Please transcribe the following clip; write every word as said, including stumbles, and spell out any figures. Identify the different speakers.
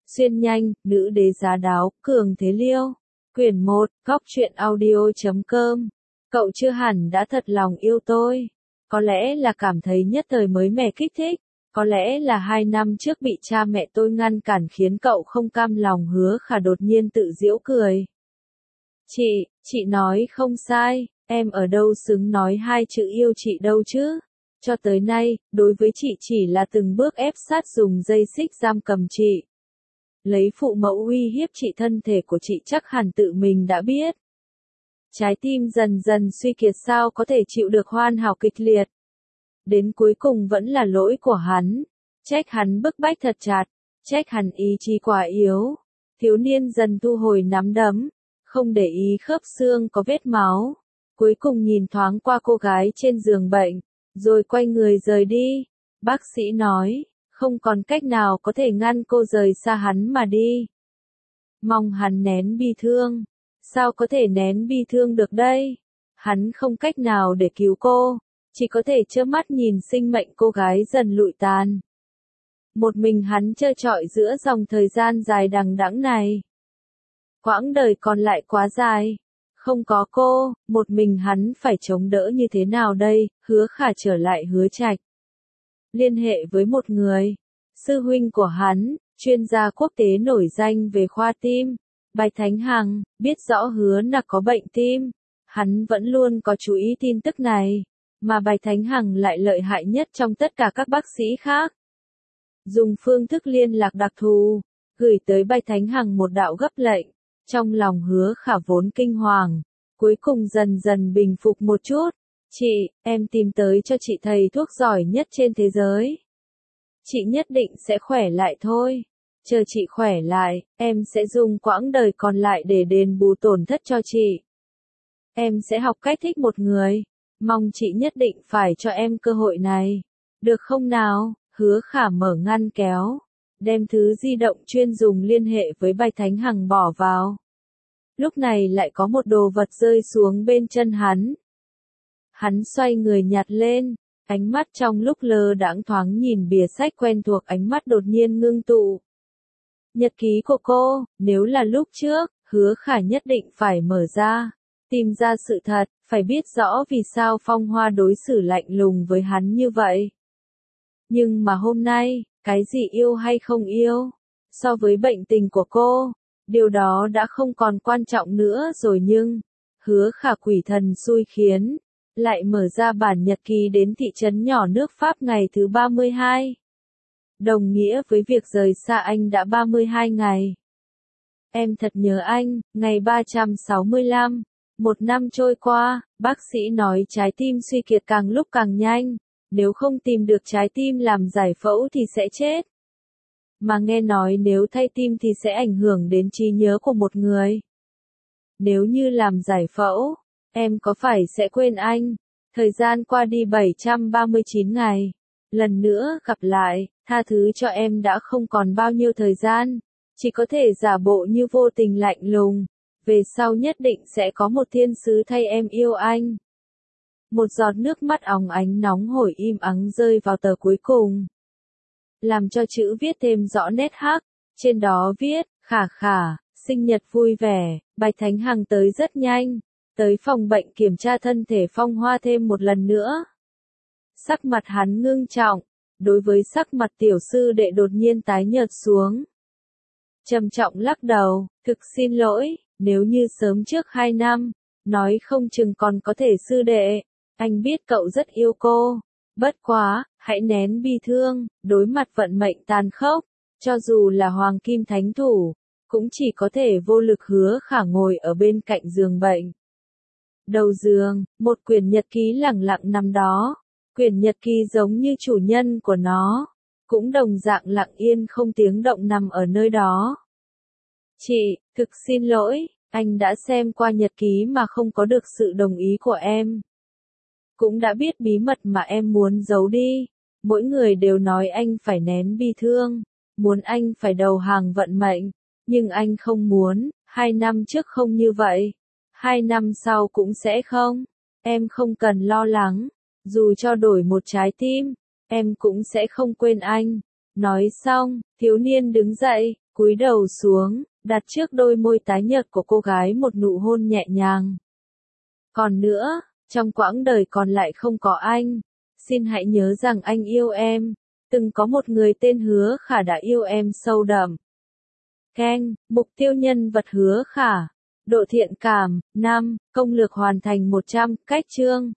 Speaker 1: Xuyên nhanh, nữ đế giá đáo, cường thế liêu. Quyển một, góc truyện audio chấm com. Cậu chưa hẳn đã thật lòng yêu tôi. Có lẽ là cảm thấy nhất thời mới mẻ kích thích. Có lẽ là hai năm trước bị cha mẹ tôi ngăn cản khiến cậu không cam lòng. Hứa Khả đột nhiên tự giễu cười. Chị, chị nói không sai, em ở đâu xứng nói hai chữ yêu chị đâu chứ. Cho tới nay, đối với chị chỉ là từng bước ép sát dùng dây xích giam cầm chị. Lấy phụ mẫu uy hiếp chị, thân thể của chị chắc hẳn tự mình đã biết. Trái tim dần dần suy kiệt, sao có thể chịu được hoàn hảo kịch liệt. Đến cuối cùng vẫn là lỗi của hắn. Trách hắn bức bách thật chặt, trách hắn ý chí quá yếu. Thiếu niên dần thu hồi nắm đấm, không để ý khớp xương có vết máu. Cuối cùng nhìn thoáng qua cô gái trên giường bệnh, rồi quay người rời đi. Bác sĩ nói, không còn cách nào có thể ngăn cô rời xa hắn mà đi. Mong hắn nén bi thương. Sao có thể nén bi thương được đây? Hắn không cách nào để cứu cô, chỉ có thể trơ mắt nhìn sinh mệnh cô gái dần lụi tàn. Một mình hắn trơ trọi giữa dòng thời gian dài đằng đẵng này. Quãng đời còn lại quá dài. Không có cô, một mình hắn phải chống đỡ như thế nào đây? Hứa Khả trở lại Hứa Trạch. Liên hệ với một người, sư huynh của hắn, chuyên gia quốc tế nổi danh về khoa tim, Bạch Thánh Hằng, biết rõ Hứa Nặc có bệnh tim. Hắn vẫn luôn có chú ý tin tức này, mà Bạch Thánh Hằng lại lợi hại nhất trong tất cả các bác sĩ khác. Dùng phương thức liên lạc đặc thù, gửi tới Bạch Thánh Hằng một đạo gấp lệnh. Trong lòng Hứa Khả vốn kinh hoàng, cuối cùng dần dần bình phục một chút. Chị, em tìm tới cho chị thầy thuốc giỏi nhất trên thế giới. Chị nhất định sẽ khỏe lại thôi. Chờ chị khỏe lại, em sẽ dùng quãng đời còn lại để đền bù tổn thất cho chị. Em sẽ học cách thích một người. Mong chị nhất định phải cho em cơ hội này. Được không nào? Hứa Khả mở ngăn kéo, đem thứ di động chuyên dùng liên hệ với Bạch Thánh Hằng bỏ vào. Lúc này lại có một đồ vật rơi xuống bên chân hắn. Hắn xoay người nhặt lên, ánh mắt trong lúc lơ đãng thoáng nhìn bìa sách quen thuộc, ánh mắt đột nhiên ngưng tụ. Nhật ký của cô, nếu là lúc trước, Hứa Khả nhất định phải mở ra, tìm ra sự thật, phải biết rõ vì sao Phong Hoa đối xử lạnh lùng với hắn như vậy. Nhưng mà hôm nay, cái gì yêu hay không yêu, so với bệnh tình của cô, điều đó đã không còn quan trọng nữa rồi. Nhưng, Hứa Khả quỷ thần xui khiến, lại mở ra bản nhật ký đến thị trấn nhỏ nước Pháp ngày thứ ba mươi hai. Đồng nghĩa với việc rời xa anh đã ba mươi hai ngày. Em thật nhớ anh, ngày ba trăm sáu mươi lăm. Một năm trôi qua, bác sĩ nói trái tim suy kiệt càng lúc càng nhanh. Nếu không tìm được trái tim làm giải phẫu thì sẽ chết. Mà nghe nói nếu thay tim thì sẽ ảnh hưởng đến trí nhớ của một người. Nếu như làm giải phẫu, em có phải sẽ quên anh? Thời gian qua đi bảy trăm ba mươi chín ngày. Lần nữa gặp lại, tha thứ cho em đã không còn bao nhiêu thời gian. Chỉ có thể giả bộ như vô tình lạnh lùng. Về sau nhất định sẽ có một thiên sứ thay em yêu anh. Một giọt nước mắt óng ánh nóng hổi im ắng rơi vào tờ cuối cùng. Làm cho chữ viết thêm rõ nét hắc. Trên đó viết, Khả Khả, sinh nhật vui vẻ. Bạch Thánh Hằng tới rất nhanh. Tới phòng bệnh kiểm tra thân thể Phong Hoa thêm một lần nữa. Sắc mặt hắn ngưng trọng. Đối với sắc mặt tiểu sư đệ đột nhiên tái nhợt xuống. Trầm trọng lắc đầu, thực xin lỗi, nếu như sớm trước hai năm, nói không chừng còn có thể sư đệ. Anh biết cậu rất yêu cô. Bất quá, hãy nén bi thương, đối mặt vận mệnh tàn khốc. Cho dù là Hoàng Kim Thánh Thủ, cũng chỉ có thể vô lực. Hứa Khả ngồi ở bên cạnh giường bệnh. Đầu giường, một quyển nhật ký lẳng lặng nằm đó. Quyển nhật ký giống như chủ nhân của nó, cũng đồng dạng lặng yên không tiếng động nằm ở nơi đó. Chị, thực xin lỗi, anh đã xem qua nhật ký mà không có được sự đồng ý của em. Cũng đã biết bí mật mà em muốn giấu đi. Mỗi người đều nói anh phải nén bi thương, muốn anh phải đầu hàng vận mệnh. Nhưng anh không muốn, hai năm trước không như vậy. Hai năm sau cũng sẽ không. Em không cần lo lắng. Dù cho đổi một trái tim, em cũng sẽ không quên anh. Nói xong, thiếu niên đứng dậy, Cúi đầu xuống, đặt trước đôi môi tái nhợt của cô gái một nụ hôn nhẹ nhàng. Còn nữa, trong quãng đời còn lại không có anh, xin hãy nhớ rằng anh yêu em. Từng có một người tên Hứa Khả đã yêu em sâu đậm. Keng, mục tiêu nhân vật Hứa Khả. Độ thiện cảm, năm, công lược hoàn thành một trăm, cách chương.